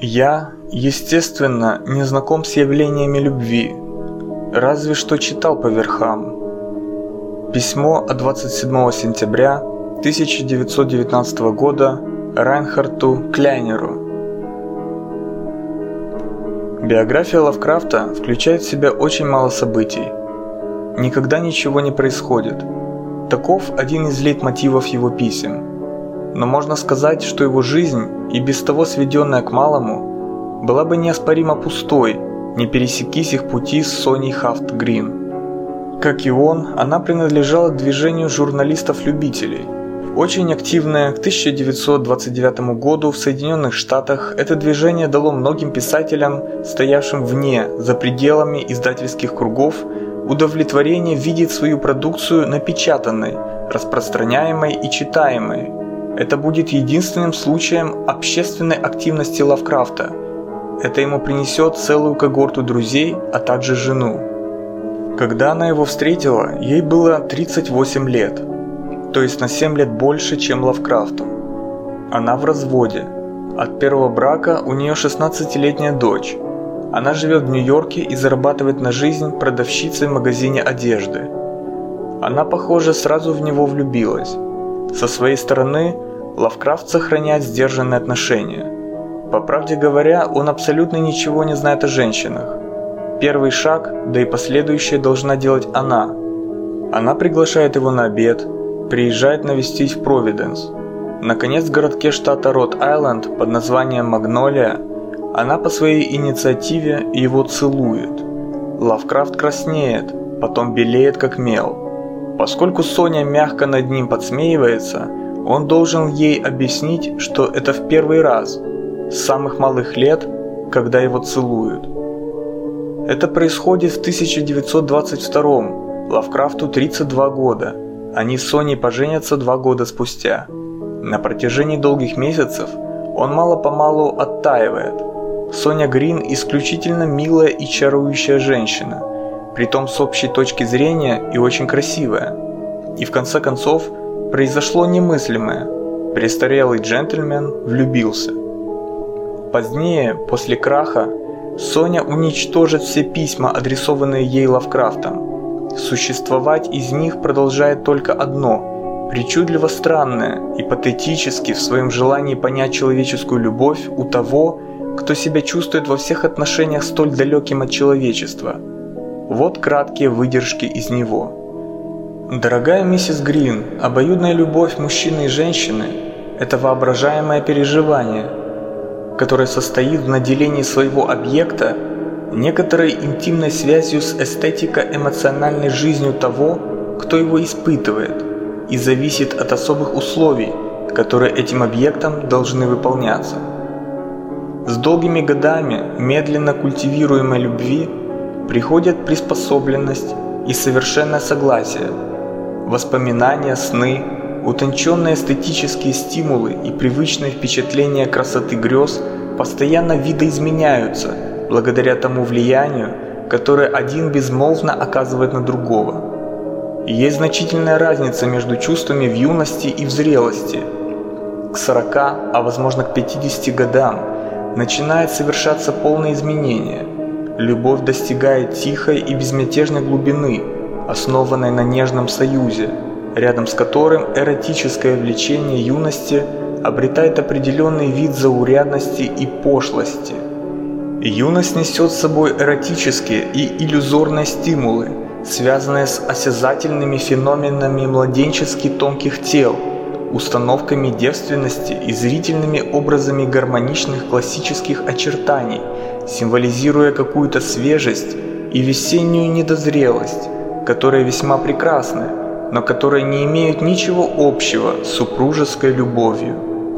Я, естественно, не знаком с явлениями любви, разве что читал по верхам. Письмо от 27 сентября 1919 года Райнхарту Кляйнеру. Биография Лавкрафта включает в себя очень мало событий. Никогда ничего не происходит. Таков один из лейтмотивов его писем. Но можно сказать, что его жизнь, и без того сведенная к малому, была бы неоспоримо пустой, не пересекись их пути с Соней Хафт-Грин. Как и он, она принадлежала к движению журналистов-любителей. Очень активное к 1929 году в Соединенных Штатах это движение дало многим писателям, стоявшим вне, за пределами издательских кругов, удовлетворение видеть свою продукцию напечатанной, распространяемой и читаемой. Это будет единственным случаем общественной активности Лавкрафта. Это ему принесет целую когорту друзей, а также жену. Когда она его встретила, ей было 38 лет, то есть на 7 лет больше, чем Лавкрафту. Она в разводе. От первого брака у нее 16-летняя дочь. Она живет в Нью-Йорке и зарабатывает на жизнь продавщицей в магазине одежды. Она, похоже, сразу в него влюбилась. Со своей стороны, Лавкрафт сохраняет сдержанные отношения. По правде говоря, он абсолютно ничего не знает о женщинах. Первый шаг, да и последующее должна делать она. Она приглашает его на обед, приезжает навестить в Провиденс. Наконец, в городке штата Род-Айленд под названием Магнолия, она по своей инициативе его целует. Лавкрафт краснеет, потом белеет как мел. Поскольку Соня мягко над ним подсмеивается, он должен ей объяснить, что это в первый раз, с самых малых лет, когда его целуют. Это происходит в 1922-м, Лавкрафту 32 года. Они с Соней поженятся 2 года спустя. На протяжении долгих месяцев он мало-помалу оттаивает. Соня Грин исключительно милая и чарующая женщина, притом с общей точки зрения и очень красивая. И в конце концов произошло немыслимое. Престарелый джентльмен влюбился. Позднее, после краха, Соня уничтожит все письма, адресованные ей Лавкрафтом. Существовать из них продолжает только одно, причудливо странное и патетически в своем желании понять человеческую любовь у того, кто себя чувствует во всех отношениях столь далеким от человечества. Вот краткие выдержки из него. Дорогая миссис Грин, обоюдная любовь мужчины и женщины – это воображаемое переживание, которое состоит в наделении своего объекта некоторой интимной связью с эстетико-эмоциональной жизнью того, кто его испытывает, и зависит от особых условий, которые этим объектом должны выполняться. С долгими годами медленно культивируемой любви приходят приспособленность и совершенное согласие, воспоминания, сны, утонченные эстетические стимулы и привычные впечатления красоты грез постоянно видоизменяются благодаря тому влиянию, которое один безмолвно оказывает на другого. И есть значительная разница между чувствами в юности и в зрелости. К 40, а возможно к 50 годам начинает совершаться полное изменение. Любовь достигает тихой и безмятежной глубины, основанной на нежном союзе, рядом с которым эротическое влечение юности обретает определенный вид заурядности и пошлости. Юность несет с собой эротические и иллюзорные стимулы, связанные с осязательными феноменами младенчески тонких тел, установками девственности и зрительными образами гармоничных классических очертаний, символизируя какую-то свежесть и весеннюю недозрелость, которые весьма прекрасны, но которые не имеют ничего общего с супружеской любовью.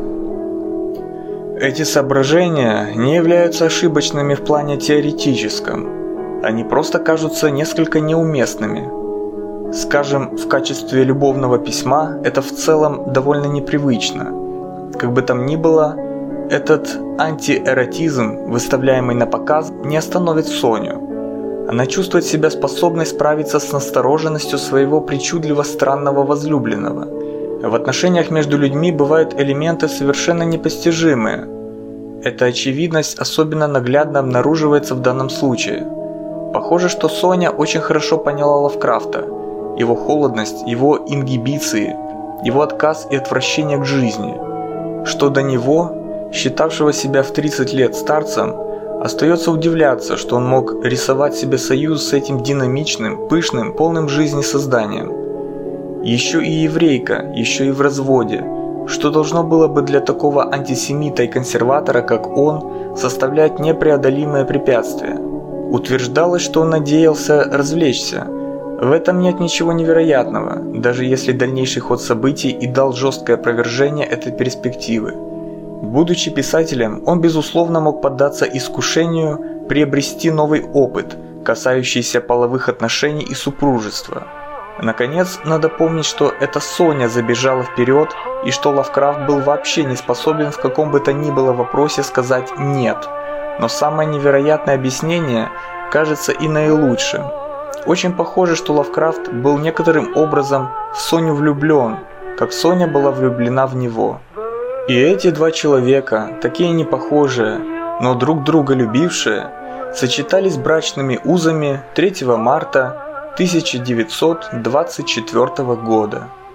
Эти соображения не являются ошибочными в плане теоретическом, они просто кажутся несколько неуместными. Скажем, в качестве любовного письма это в целом довольно непривычно. Как бы там ни было, этот антиэротизм, выставляемый на показ, не остановит Соню. Она чувствует себя способной справиться с настороженностью своего причудливо странного возлюбленного. В отношениях между людьми бывают элементы совершенно непостижимые. Эта очевидность особенно наглядно обнаруживается в данном случае. Похоже, что Соня очень хорошо поняла Лавкрафта, его холодность, его ингибиции, его отказ и отвращение к жизни. Что до него, считавшего себя в 30 лет старцем, остается удивляться, что он мог рисовать себе союз с этим динамичным, пышным, полным жизни созданием. Еще и еврейка, еще и в разводе, что должно было бы для такого антисемита и консерватора, как он, составлять непреодолимое препятствие. Утверждалось, что он надеялся развлечься. В этом нет ничего невероятного, даже если дальнейший ход событий и дал жесткое опровержение этой перспективы. Будучи писателем, он безусловно мог поддаться искушению приобрести новый опыт, касающийся половых отношений и супружества. Наконец, надо помнить, что это Соня забежала вперед и что Лавкрафт был вообще не способен в каком бы то ни было вопросе сказать «нет». Но самое невероятное объяснение кажется и наилучшим. Очень похоже, что Лавкрафт был некоторым образом в Соню влюблен, как Соня была влюблена в него. И эти два человека, такие непохожие, но друг друга любившие, сочетались брачными узами 3 марта 1924 года.